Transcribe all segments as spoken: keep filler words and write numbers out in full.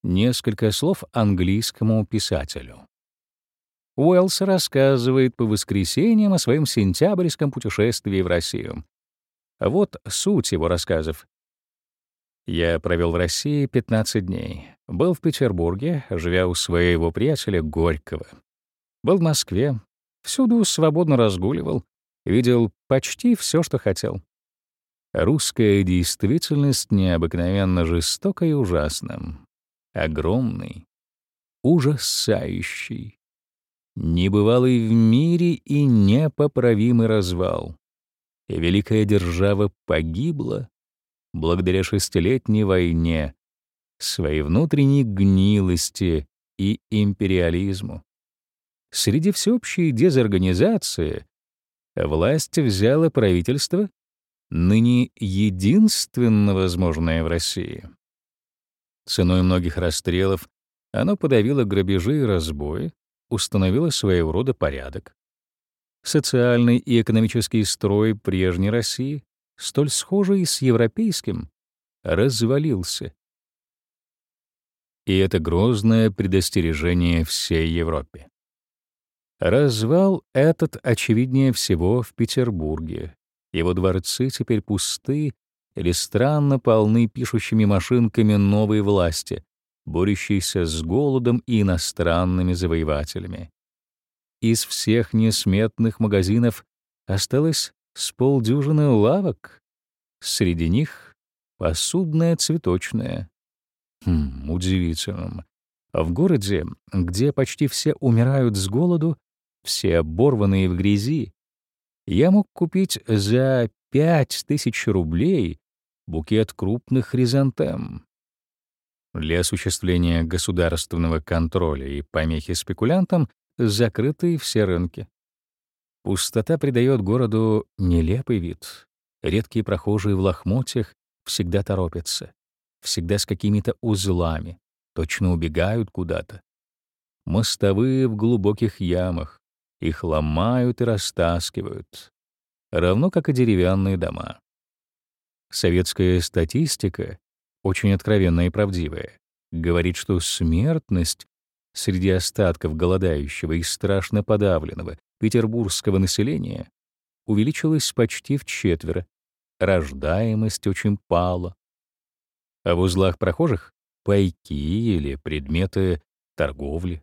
Несколько слов английскому писателю. Уэллс рассказывает по воскресеньям о своем сентябрьском путешествии в Россию. Вот суть его рассказов. Я провел в России пятнадцать дней. Был в Петербурге, живя у своего приятеля Горького. Был в Москве, всюду свободно разгуливал, видел почти все, что хотел. Русская действительность необыкновенно жестока и ужасна. Огромный, ужасающий, небывалый в мире и непоправимый развал. И великая держава погибла благодаря шестилетней войне, своей внутренней гнилости и империализму. Среди всеобщей дезорганизации власть взяла правительство, ныне единственно возможное в России. Ценой многих расстрелов оно подавило грабежи и разбои, установило своего рода порядок. Социальный и экономический строй прежней России, столь схожий с европейским, развалился. И это грозное предостережение всей Европе. Развал этот очевиднее всего в Петербурге. Его дворцы теперь пусты или странно полны пишущими машинками новой власти, борющейся с голодом и иностранными завоевателями. Из всех несметных магазинов осталось с полдюжины лавок. Среди них посудная, цветочная. Хм, удивительно. В городе, где почти все умирают с голоду, все оборванные в грязи, я мог купить за пять тысяч рублей букет крупных хризантем. Для осуществления государственного контроля и помехи спекулянтам закрыты все рынки. Пустота придает городу нелепый вид. Редкие прохожие в лохмотьях всегда торопятся, всегда с какими-то узлами, точно убегают куда-то. Мостовые в глубоких ямах, их ломают и растаскивают, равно как и деревянные дома. Советская статистика, очень откровенная и правдивая, говорит, что смертность среди остатков голодающего и страшно подавленного петербургского населения увеличилась почти вчетверо, рождаемость очень пала. А в узлах прохожих — пайки или предметы торговли,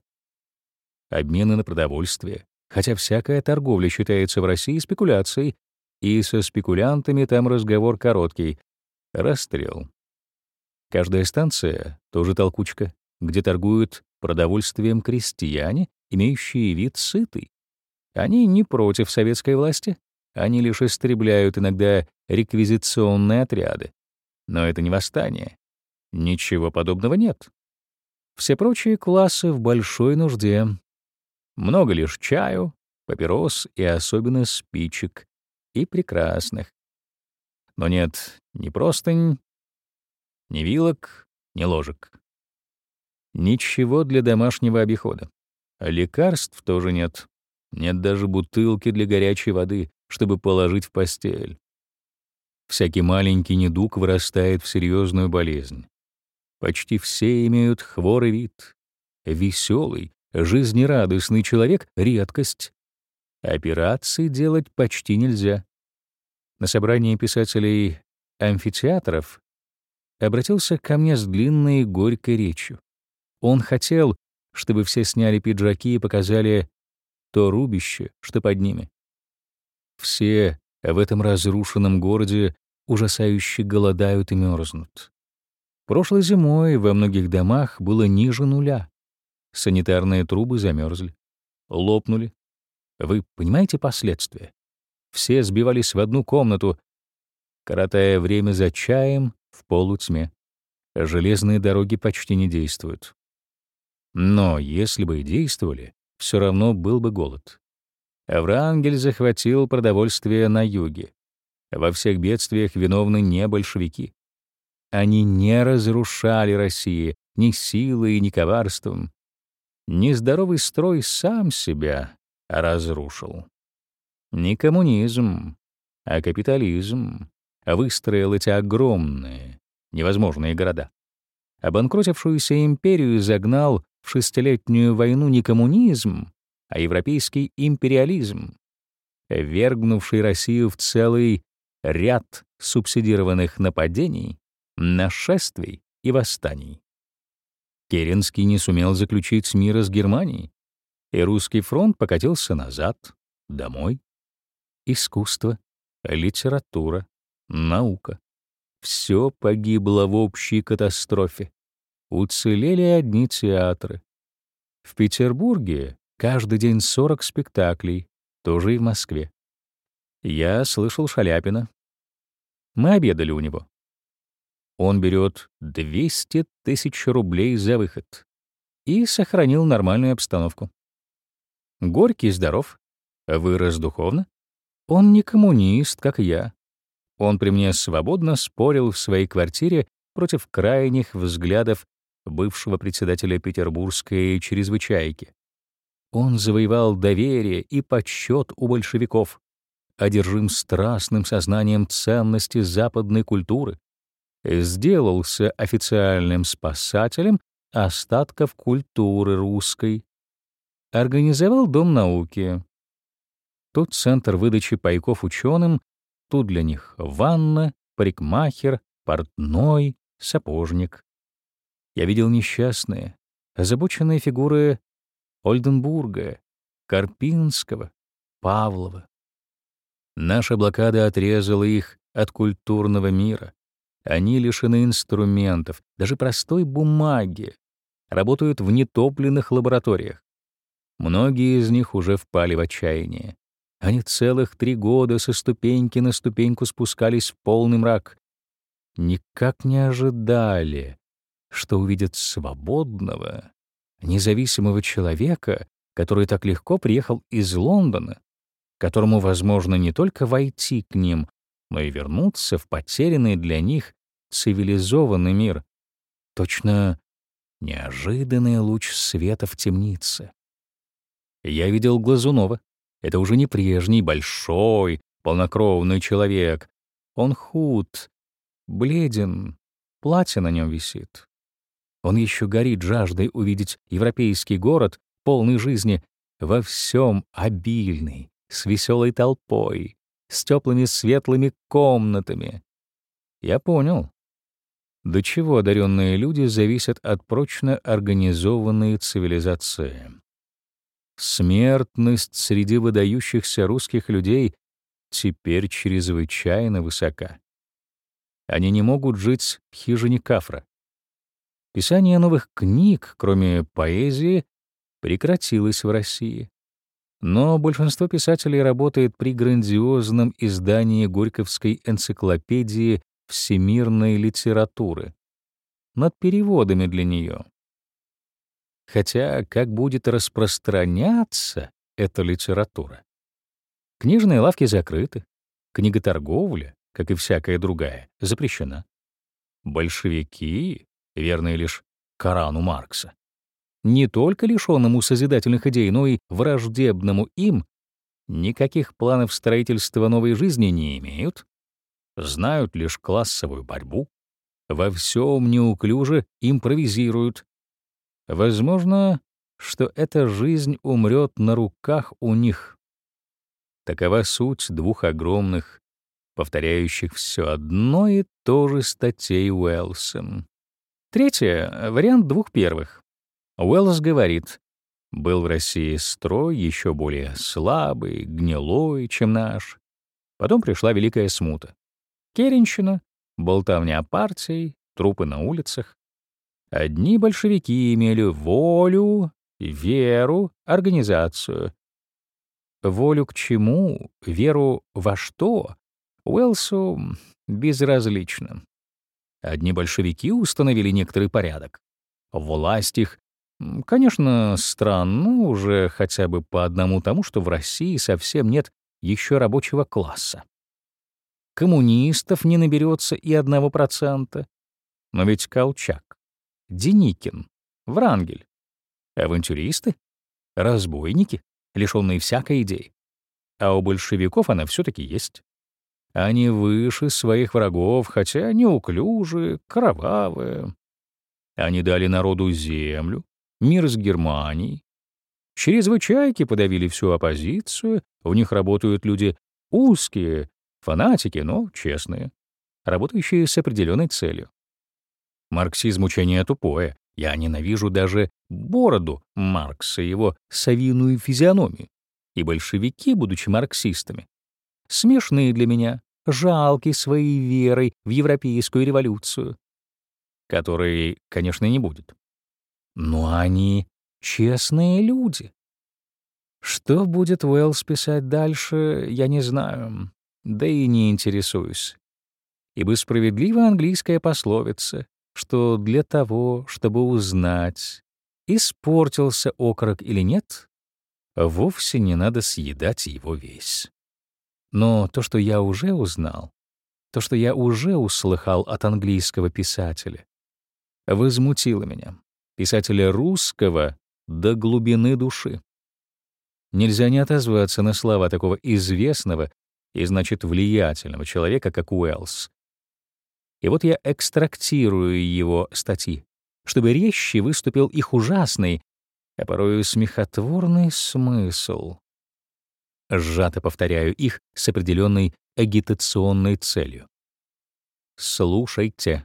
обмены на продовольствие, хотя всякая торговля считается в России спекуляцией, и со спекулянтами там разговор короткий — расстрел. Каждая станция — тоже толкучка, где торгуют продовольствием крестьяне, имеющие вид сытый. Они не против советской власти, они лишь истребляют иногда реквизиционные отряды. Но это не восстание. Ничего подобного нет. Все прочие классы в большой нужде. Много лишь чаю, папирос и особенно спичек, и прекрасных. Но нет ни простынь, ни вилок, ни ложек. Ничего для домашнего обихода. Лекарств тоже нет. Нет даже бутылки для горячей воды, чтобы положить в постель. Всякий маленький недуг вырастает в серьезную болезнь. Почти все имеют хворый вид. Веселый, жизнерадостный человек — редкость. Операции делать почти нельзя. На собрании писателей амфитеатров обратился ко мне с длинной и горькой речью. Он хотел, чтобы все сняли пиджаки и показали то рубище, что под ними. Все в этом разрушенном городе ужасающе голодают и мерзнут. Прошлой зимой во многих домах было ниже нуля. Санитарные трубы замерзли, лопнули. Вы понимаете последствия? Все сбивались в одну комнату, коротая время за чаем в полутьме. Железные дороги почти не действуют. Но если бы и действовали, все равно был бы голод. Врангель захватил продовольствие на юге. Во всех бедствиях виновны не большевики. Они не разрушали Россию ни силой, ни коварством. Нездоровый строй сам себя разрушил. Не коммунизм, а капитализм выстроил эти огромные, невозможные города. Обанкротившуюся империю загнал в шестилетнюю войну не коммунизм, а европейский империализм, ввергнувший Россию в целый ряд субсидированных нападений, нашествий и восстаний. Керенский не сумел заключить мира с Германией, и русский фронт покатился назад, домой. Искусство, литература, наука — все погибло в общей катастрофе. Уцелели одни театры. В Петербурге каждый день сорок спектаклей, тоже и в Москве. Я слышал Шаляпина. Мы обедали у него. Он берет двести тысяч рублей за выход и сохранил нормальную обстановку. Горький здоров, вырос духовно. Он не коммунист, как я. Он при мне свободно спорил в своей квартире против крайних взглядов бывшего председателя Петербургской чрезвычайки. Он завоевал доверие и почет у большевиков, одержим страстным сознанием ценности западной культуры, сделался официальным спасателем остатков культуры русской, организовал Дом науки. Тут центр выдачи пайков ученым, тут для них ванна, парикмахер, портной, сапожник. Я видел несчастные, озабоченные фигуры Ольденбурга, Карпинского, Павлова. Наша блокада отрезала их от культурного мира. Они лишены инструментов, даже простой бумаги, работают в нетопленных лабораториях. Многие из них уже впали в отчаяние. Они целых три года со ступеньки на ступеньку спускались в полный мрак. Никак не ожидали, что увидят свободного, независимого человека, который так легко приехал из Лондона, которому возможно не только войти к ним, но и вернуться в потерянный для них цивилизованный мир. Точно неожиданный луч света в темнице. Я видел Глазунова. Это уже не прежний большой, полнокровный человек. Он худ, бледен, платье на нем висит. Он еще горит жаждой увидеть европейский город, полный жизни, во всем обильный, с веселой толпой, с теплыми светлыми комнатами. Я понял, до чего одаренные люди зависят от прочно организованной цивилизации. Смертность среди выдающихся русских людей теперь чрезвычайно высока. Они не могут жить в хижине Кафра. Писание новых книг, кроме поэзии, прекратилось в России. Но большинство писателей работает при грандиозном издании Горьковской энциклопедии всемирной литературы, над переводами для нее. Хотя как будет распространяться эта литература? Книжные лавки закрыты, книготорговля, как и всякая другая, запрещена. Большевики, верные лишь Корану Маркса, не только лишенному созидательных идей, но и враждебному им, никаких планов строительства новой жизни не имеют, знают лишь классовую борьбу, во всем неуклюже импровизируют. Возможно, что эта жизнь умрет на руках у них. Такова суть двух огромных, повторяющих все одно и то же статей Уэллса. Третье — вариант двух первых. Уэллс говорит, был в России строй еще более слабый, гнилой, чем наш. Потом пришла Великая Смута. Керенщина, болтовня о партии, трупы на улицах. Одни большевики имели волю, веру, организацию. Волю к чему, веру во что, Уэллсу безразлично. Одни большевики установили некоторый порядок. Власть их, конечно, странно уже хотя бы по одному тому, что в России совсем нет еще рабочего класса. Коммунистов не наберется и одного процента. Но ведь Колчак, Деникин, Врангель, авантюристы, разбойники, лишенные всякой идеи. А у большевиков она все-таки есть. Они выше своих врагов, хотя неуклюжие, кровавые. Они дали народу землю, мир с Германией. Чрезвычайки подавили всю оппозицию, в них работают люди узкие, фанатики, но честные, работающие с определенной целью. Марксизм — учение тупое. Я ненавижу даже бороду Маркса и его совиную физиономию. И большевики, будучи марксистами, смешные для меня, жалки своей верой в европейскую революцию, которой, конечно, не будет. Но они честные люди. Что будет Уэллс писать дальше, я не знаю, да и не интересуюсь. Ибо справедлива английская пословица, что для того, чтобы узнать, испортился окорок или нет, вовсе не надо съедать его весь. Но то, что я уже узнал, то, что я уже услыхал от английского писателя, возмутило меня, писателя русского до глубины души. Нельзя не отозваться на слова такого известного и, значит, влиятельного человека, как Уэллс. И вот я экстрактирую его статьи, чтобы резче выступил их ужасный, а порою смехотворный смысл. Сжато повторяю их с определенной агитационной целью. Слушайте,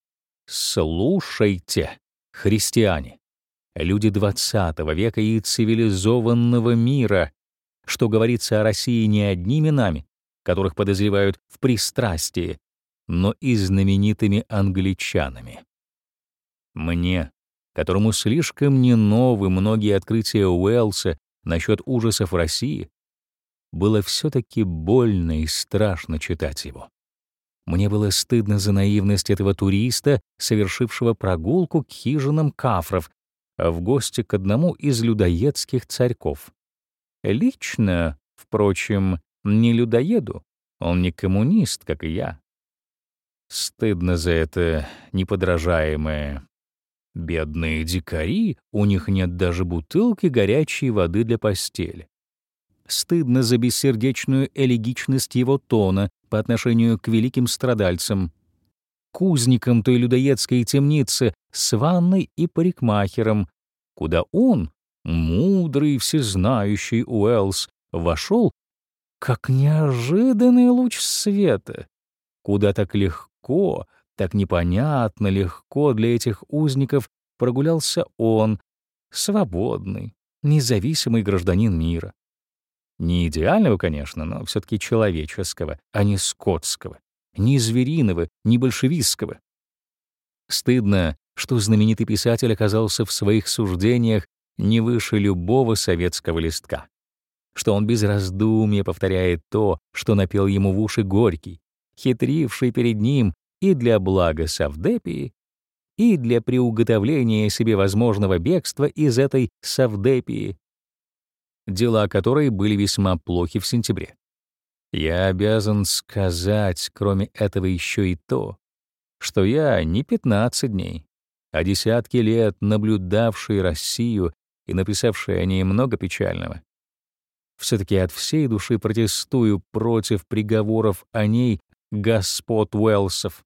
слушайте, христиане, люди двадцатого века и цивилизованного мира, что говорится о России не одними нами, которых подозревают в пристрастии, но и знаменитыми англичанами. Мне, которому слишком не новы многие открытия Уэллса насчет ужасов России, было все-таки больно и страшно читать его. Мне было стыдно за наивность этого туриста, совершившего прогулку к хижинам кафров, в гости к одному из людоедских царьков. Лично, впрочем, не людоеду, он не коммунист, как и я. Стыдно за это неподражаемое. Бедные дикари, у них нет даже бутылки горячей воды для постели. Стыдно за бессердечную элегичность его тона по отношению к великим страдальцам, к узникам той людоедской темницы с ванной и парикмахером, куда он, мудрый, всезнающий Уэллс, вошел как неожиданный луч света, куда так легко, так непонятно легко для этих узников прогулялся он, свободный, независимый гражданин мира. Не идеального, конечно, но все-таки человеческого, а не скотского, не звериного, не большевистского. Стыдно, что знаменитый писатель оказался в своих суждениях не выше любого советского листка, что он без раздумья повторяет то, что напел ему в уши Горький, хитривший перед ним и для блага Савдепии, и для приуготовления себе возможного бегства из этой Савдепии, дела которой были весьма плохи в сентябре. Я обязан сказать, кроме этого, еще и то, что я не пятнадцать дней, а десятки лет наблюдавший Россию и написавший о ней много печального, все-таки от всей души протестую против приговоров о ней господ Уэллсов.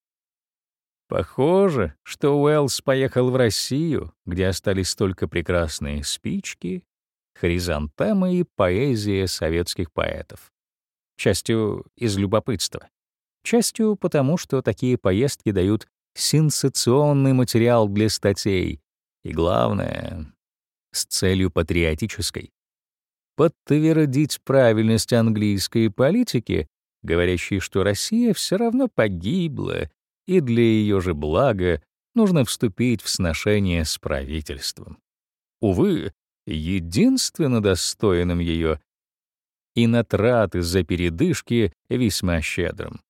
Похоже, что Уэллс поехал в Россию, где остались только прекрасные спички, хризантемы и поэзия советских поэтов. Частью из любопытства, частью потому, что такие поездки дают сенсационный материал для статей, и, главное, с целью патриотической — подтвердить правильность английской политики, говорящей, что Россия все равно погибла, и для ее же блага нужно вступить в сношение с правительством. Увы, единственно достойным ее, и на траты за передышки весьма щедрым.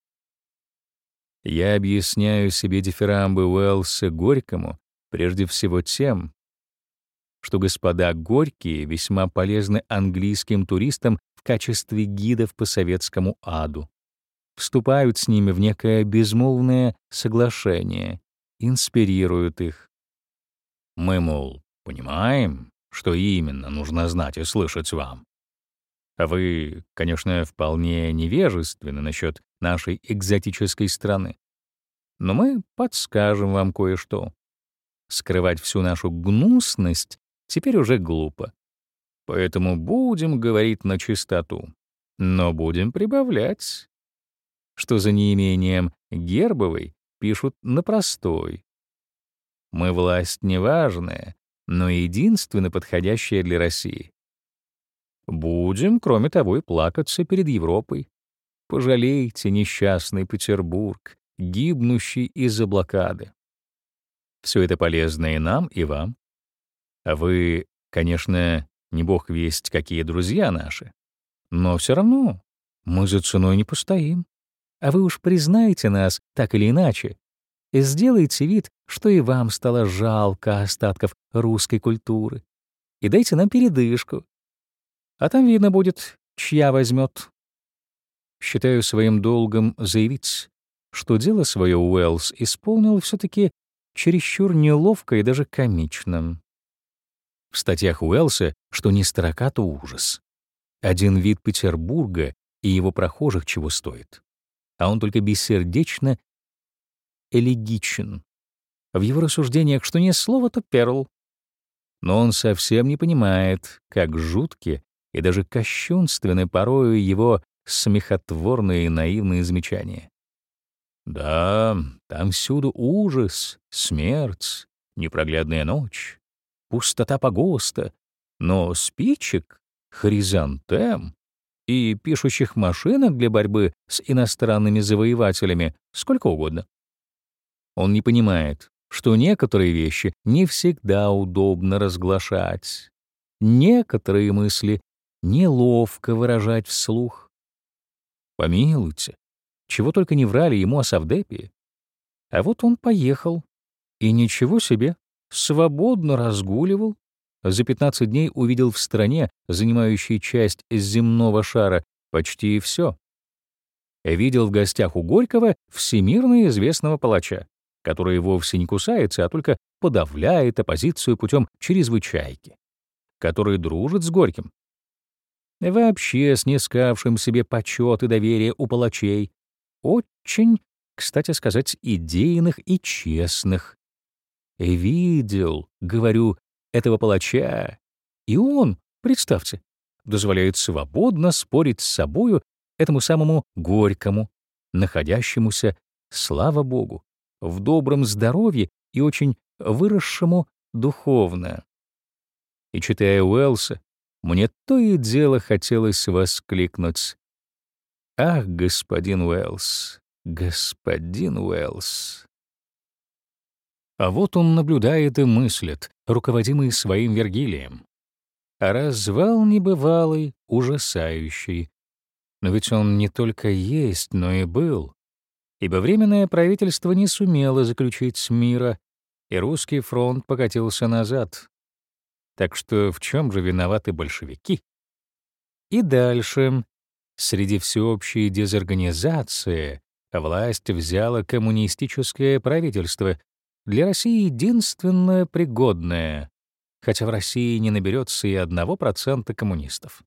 Я объясняю себе дифирамбы Уэллса Горькому прежде всего тем, что господа Горькие весьма полезны английским туристам в качестве гидов по советскому аду, вступают с ними в некое безмолвное соглашение, инспирируют их. Мы, мол, понимаем, что именно нужно знать и слышать вам. А вы, конечно, вполне невежественны насчет нашей экзотической страны. Но мы подскажем вам кое-что. скрывать всю нашу гнусность теперь уже глупо. Поэтому будем говорить на чистоту, но будем прибавлять, что за неимением гербовой пишут на простой. Мы власть неважная, но единственно подходящая для России. Будем, кроме того, и плакаться перед Европой. Пожалейте несчастный Петербург, гибнущий из-за блокады. Все это полезно и нам, и вам. А вы, конечно, не бог весть, какие друзья наши. Но все равно мы за ценой не постоим. А вы уж признайте нас так или иначе и сделайте вид, что и вам стало жалко остатков русской культуры. И дайте нам передышку. А там видно будет, чья возьмет. Считаю своим долгом заявить, что дело свое Уэллс исполнил все-таки чересчур неловко и даже комично. В статьях Уэллса, что не строка, то ужас. Один вид Петербурга и его прохожих чего стоит. А он только бессердечно элегичен. В его рассуждениях что ни слово, то перл. Но он совсем не понимает, как жутки и даже кощунственны порою его смехотворные и наивные замечания. Да, там всюду ужас, смерть, непроглядная ночь, пустота погоста, но спичек, хризантем и пишущих машинок для борьбы с иностранными завоевателями сколько угодно. Он не понимает, что некоторые вещи не всегда удобно разглашать, некоторые мысли неловко выражать вслух. Помилуйте, чего только не врали ему о Савдепии. А вот он поехал, и ничего себе, свободно разгуливал. За пятнадцать дней увидел в стране, занимающей часть земного шара, почти все. Видел в гостях у Горького всемирно известного палача, который вовсе не кусается, а только подавляет оппозицию путем чрезвычайки, который дружит с Горьким. Вообще снискавшим себе почет и доверие у палачей, очень, кстати сказать, идейных и честных. Видел, говорю, этого палача, и он, представьте, дозволяет свободно спорить с собою этому самому Горькому, находящемуся, слава Богу, в добром здоровье и очень выросшему духовно. И читая Уэллса, мне то и дело хотелось воскликнуть: «Ах, господин Уэллс, господин Уэллс!» А вот он наблюдает и мыслит, руководимый своим Вергилием. А развал небывалый, ужасающий. Но ведь он не только есть, но и был. Ибо Временное правительство не сумело заключить мира, и русский фронт покатился назад. Так что в чем же виноваты большевики? И дальше. Среди всеобщей дезорганизации власть взяла коммунистическое правительство, для России единственное пригодное, хотя в России не наберется и одного процента коммунистов.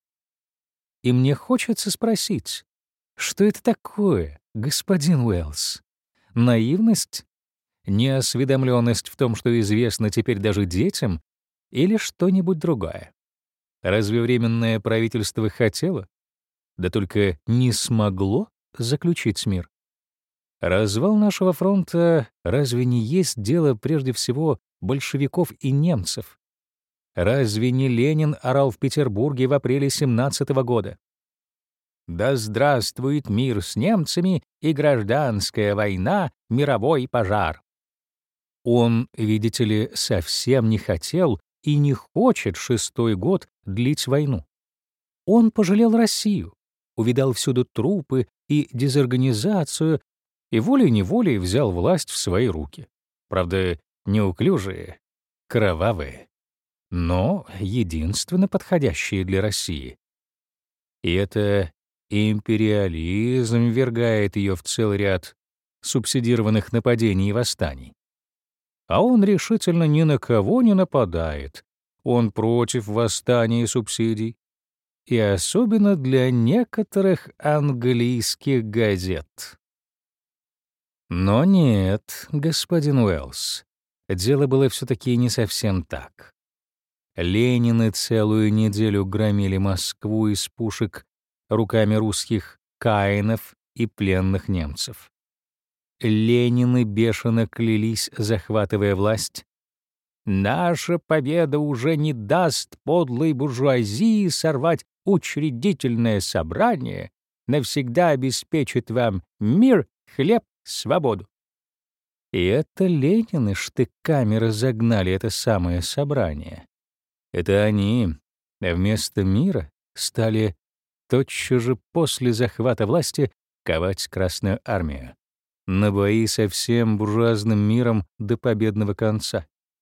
И мне хочется спросить, что это такое, господин Уэллс? Наивность? Неосведомленность в том, что известно теперь даже детям, или что-нибудь другое? Разве Временное правительство хотело, да только не смогло заключить мир? Развал нашего фронта разве не есть дело прежде всего большевиков и немцев? Разве не Ленин орал в Петербурге в апреле семнадцатого года? «Да здравствует мир с немцами и гражданская война, мировой пожар!» Он, видите ли, совсем не хотел и не хочет шестой год длить войну. Он пожалел Россию, увидал всюду трупы и дезорганизацию, и волей-неволей взял власть в свои руки. Правда, неуклюжие, кровавые, но единственно подходящие для России. И это империализм ввергает ее в целый ряд субсидированных нападений и восстаний. А он решительно ни на кого не нападает. Он против восстаний и субсидий. И особенно для некоторых английских газет. Но нет, господин Уэллс, дело было все-таки не совсем так. Ленины целую неделю громили Москву из пушек руками русских каинов и пленных немцев. Ленины бешено клялись, захватывая власть: «Наша победа уже не даст подлой буржуазии сорвать учредительное собрание, навсегда обеспечит вам мир, хлеб, свободу». И это Ленины штыками разогнали это самое собрание. Это они вместо мира стали тотчас же после захвата власти ковать Красную армию на бои со всем буржуазным миром до победного конца.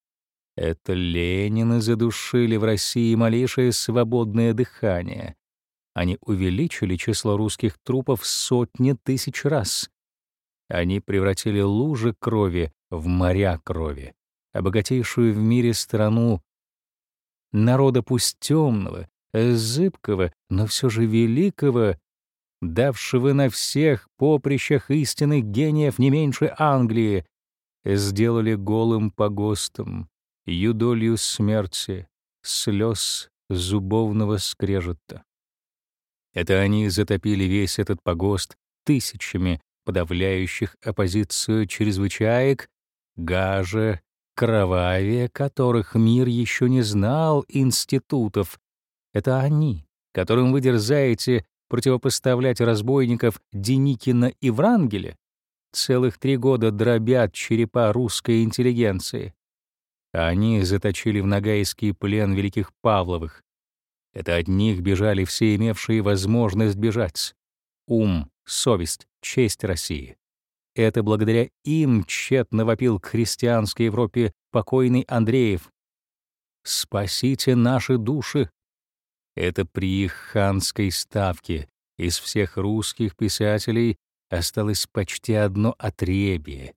Это Ленины задушили в России малейшее свободное дыхание. Они увеличили число русских трупов в сотни тысяч раз. Они превратили лужи крови в моря крови, а богатейшую в мире страну народа пусть темного, зыбкого, но все же великого, давшего на всех поприщах истинных гениев не меньше Англии, сделали голым погостом, юдолью смерти, слез зубовного скрежета. Это они затопили весь этот погост тысячами подавляющих оппозицию чрезвычаек, гаже, кровавее которых мир еще не знал институтов. Это они, которым вы дерзаете противопоставлять разбойников Деникина и Врангеля, целых три года дробят черепа русской интеллигенции. Они заточили в ногайский плен великих Павловых. Это от них бежали все имевшие возможность бежать. Ум, совесть, честь России. Это благодаря им тщетно вопил к христианской Европе покойный Андреев: «Спасите наши души!» Это при их ханской ставке из всех русских писателей осталось почти одно отребье.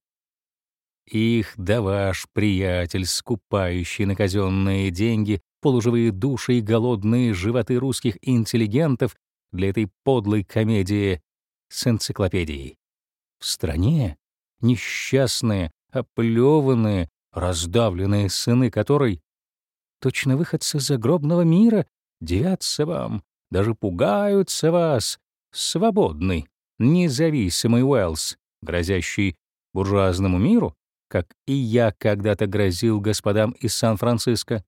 Их да ваш приятель, скупающий на казенные деньги полуживые души и голодные животы русских интеллигентов для этой подлой комедии с энциклопедией. В стране несчастные, оплеванные, раздавленные сыны которой, точно выходцы загробного мира, девятся вам, даже пугаются вас, свободный, независимый Уэллс, грозящий буржуазному миру, как и я когда-то грозил господам из Сан-Франциско.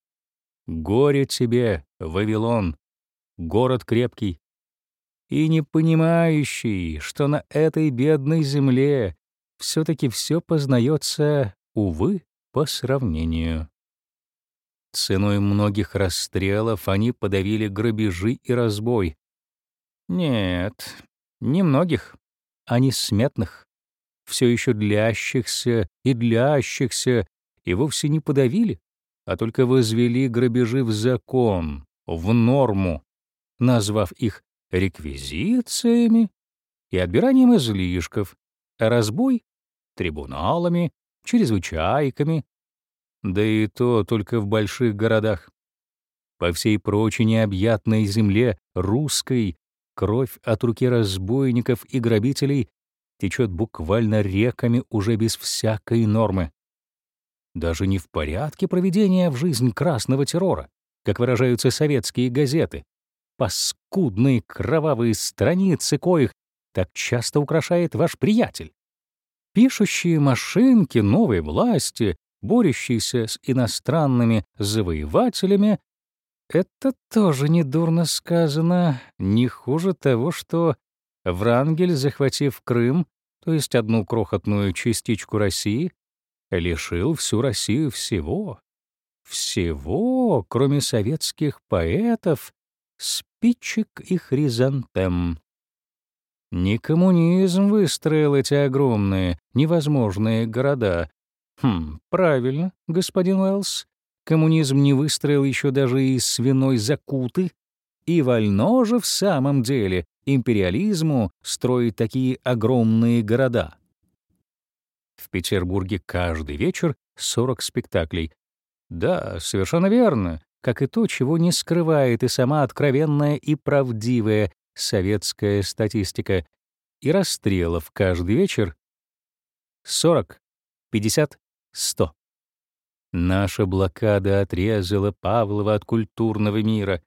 Горе тебе, Вавилон, город крепкий, и не понимающий, что на этой бедной земле все-таки все познается, увы, по сравнению. Ценой многих расстрелов они подавили грабежи и разбой. Нет, не многих, а несметных, все еще длящихся и длящихся, и вовсе не подавили, а только возвели грабежи в закон, в норму, назвав их реквизициями и отбиранием излишков, а разбой — трибуналами, чрезвычайками, да и то только в больших городах. По всей прочей необъятной земле русской кровь от руки разбойников и грабителей течет буквально реками уже без всякой нормы. Даже не в порядке проведения в жизнь красного террора, как выражаются советские газеты, паскудные кровавые страницы коих так часто украшает ваш приятель. Пишущие машинки новой власти, борющиеся с иностранными завоевателями, это тоже недурно сказано, не хуже того, что Врангель, захватив Крым, то есть одну крохотную частичку России, лишил всю Россию всего, всего, кроме советских поэтов, спичек и хризантем. Не коммунизм выстроил эти огромные, невозможные города. Хм, правильно, господин Уэллс. Коммунизм не выстроил еще даже и свиной Закуты. И вольно же в самом деле империализму строить такие огромные города. В Петербурге каждый вечер сорок спектаклей. Да, совершенно верно, как и то, чего не скрывает и сама откровенная и правдивая советская статистика. И расстрелов каждый вечер сорок, пятьдесят, сто. Наша блокада отрезала Павлова от культурного мира.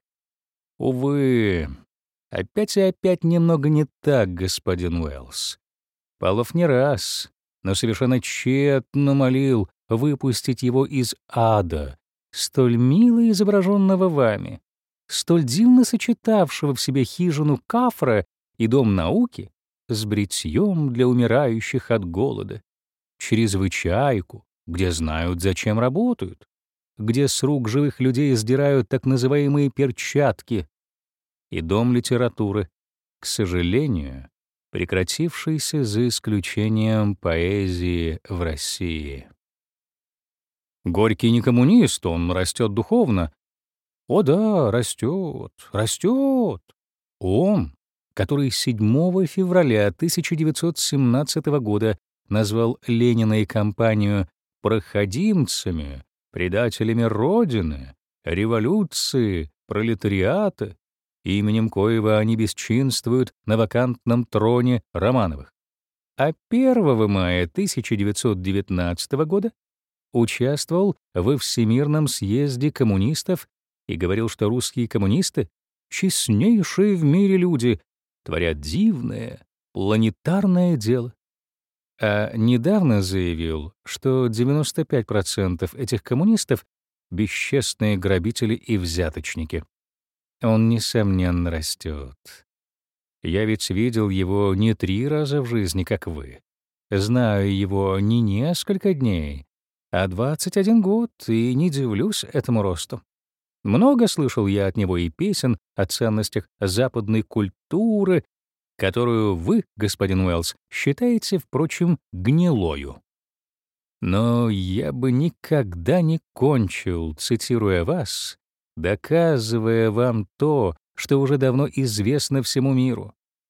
Увы, опять и опять немного не так, господин Уэллс. Павлов не раз, но совершенно тщетно молил выпустить его из ада, столь мило изображенного вами, столь дивно сочетавшего в себе хижину Кафра и дом науки с бритьем для умирающих от голода, чрезвычайку, где знают, зачем работают, где с рук живых людей сдирают так называемые перчатки, и дом литературы, к сожалению, прекратившийся за исключением поэзии в России. Горький не коммунист, он растет духовно. О да, растет, растет. Он, который седьмого февраля тысяча девятьсот семнадцатого года назвал Ленина и компанию проходимцами, предателями Родины, революции, пролетариата, именем коего они бесчинствуют на вакантном троне Романовых. А первого мая тысяча девятьсот девятнадцатого года участвовал во Всемирном съезде коммунистов и говорил, что русские коммунисты — честнейшие в мире люди, творят дивное, планетарное дело. А недавно заявил, что девяносто пять процентов этих коммунистов — бесчестные грабители и взяточники. Он, несомненно, растет. Я ведь видел его не три раза в жизни, как вы. Знаю его не несколько дней, а двадцать один год, и не дивлюсь этому росту. Много слышал я от него и песен о ценностях западной культуры, которую вы, господин Уэллс, считаете, впрочем, гнилою. Но я бы никогда не кончил, цитируя вас, доказывая вам то, что уже давно известно всему миру.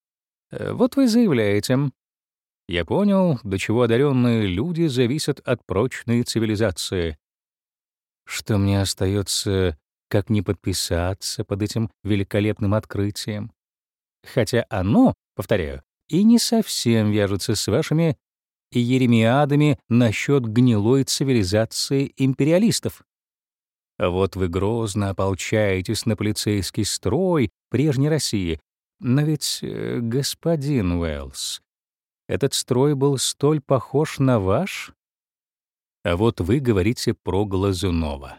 Вот вы заявляете: «Я понял, до чего одаренные люди зависят от прочной цивилизации». Что мне остается, как не подписаться под этим великолепным открытием? Хотя оно, повторяю, и не совсем вяжется с вашими иеремиадами насчет гнилой цивилизации империалистов. Вот вы грозно ополчаетесь на полицейский строй прежней России, но ведь, э, господин Уэллс, этот строй был столь похож на ваш? А вот вы говорите про Глазунова.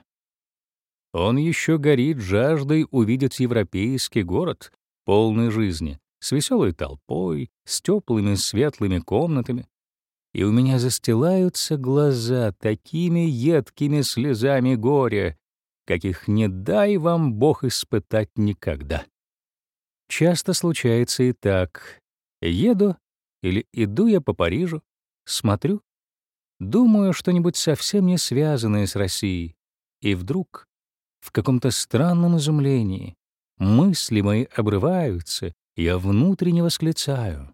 Он еще горит жаждой увидеть европейский город, полный жизни, с веселой толпой, с теплыми светлыми комнатами. И у меня застилаются глаза такими едкими слезами горя, каких не дай вам Бог испытать никогда. Часто случается и так. Еду или иду я по Парижу, смотрю, думаю что-нибудь совсем не связанное с Россией, и вдруг, в каком-то странном изумлении, мысли мои обрываются, я внутренне восклицаю: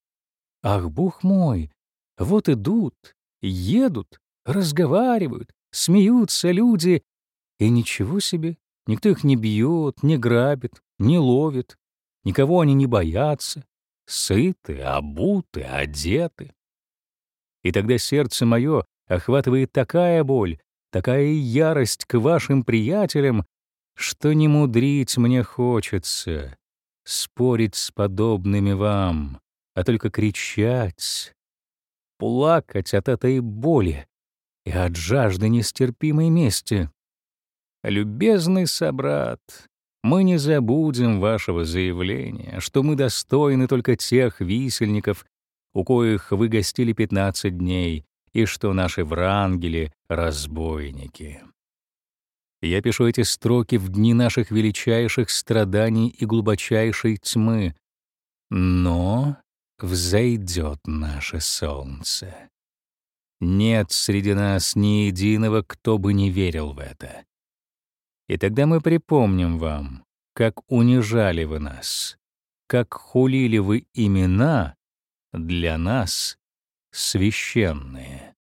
«Ах, Бог мой! Вот идут, едут, разговаривают, смеются люди, и ничего себе, никто их не бьет, не грабит, не ловит, никого они не боятся, сыты, обуты, одеты». И тогда сердце мое охватывает такая боль, такая ярость к вашим приятелям, что не мудрить мне хочется, спорить с подобными вам, а только кричать, плакать от этой боли и от жажды нестерпимой мести. Любезный собрат, мы не забудем вашего заявления, что мы достойны только тех висельников, у коих вы гостили пятнадцать дней, и что наши врангели — разбойники. Я пишу эти строки в дни наших величайших страданий и глубочайшей тьмы, но взойдет наше солнце. Нет среди нас ни единого, кто бы не верил в это. И тогда мы припомним вам, как унижали вы нас, как хулили вы имена, для нас священные.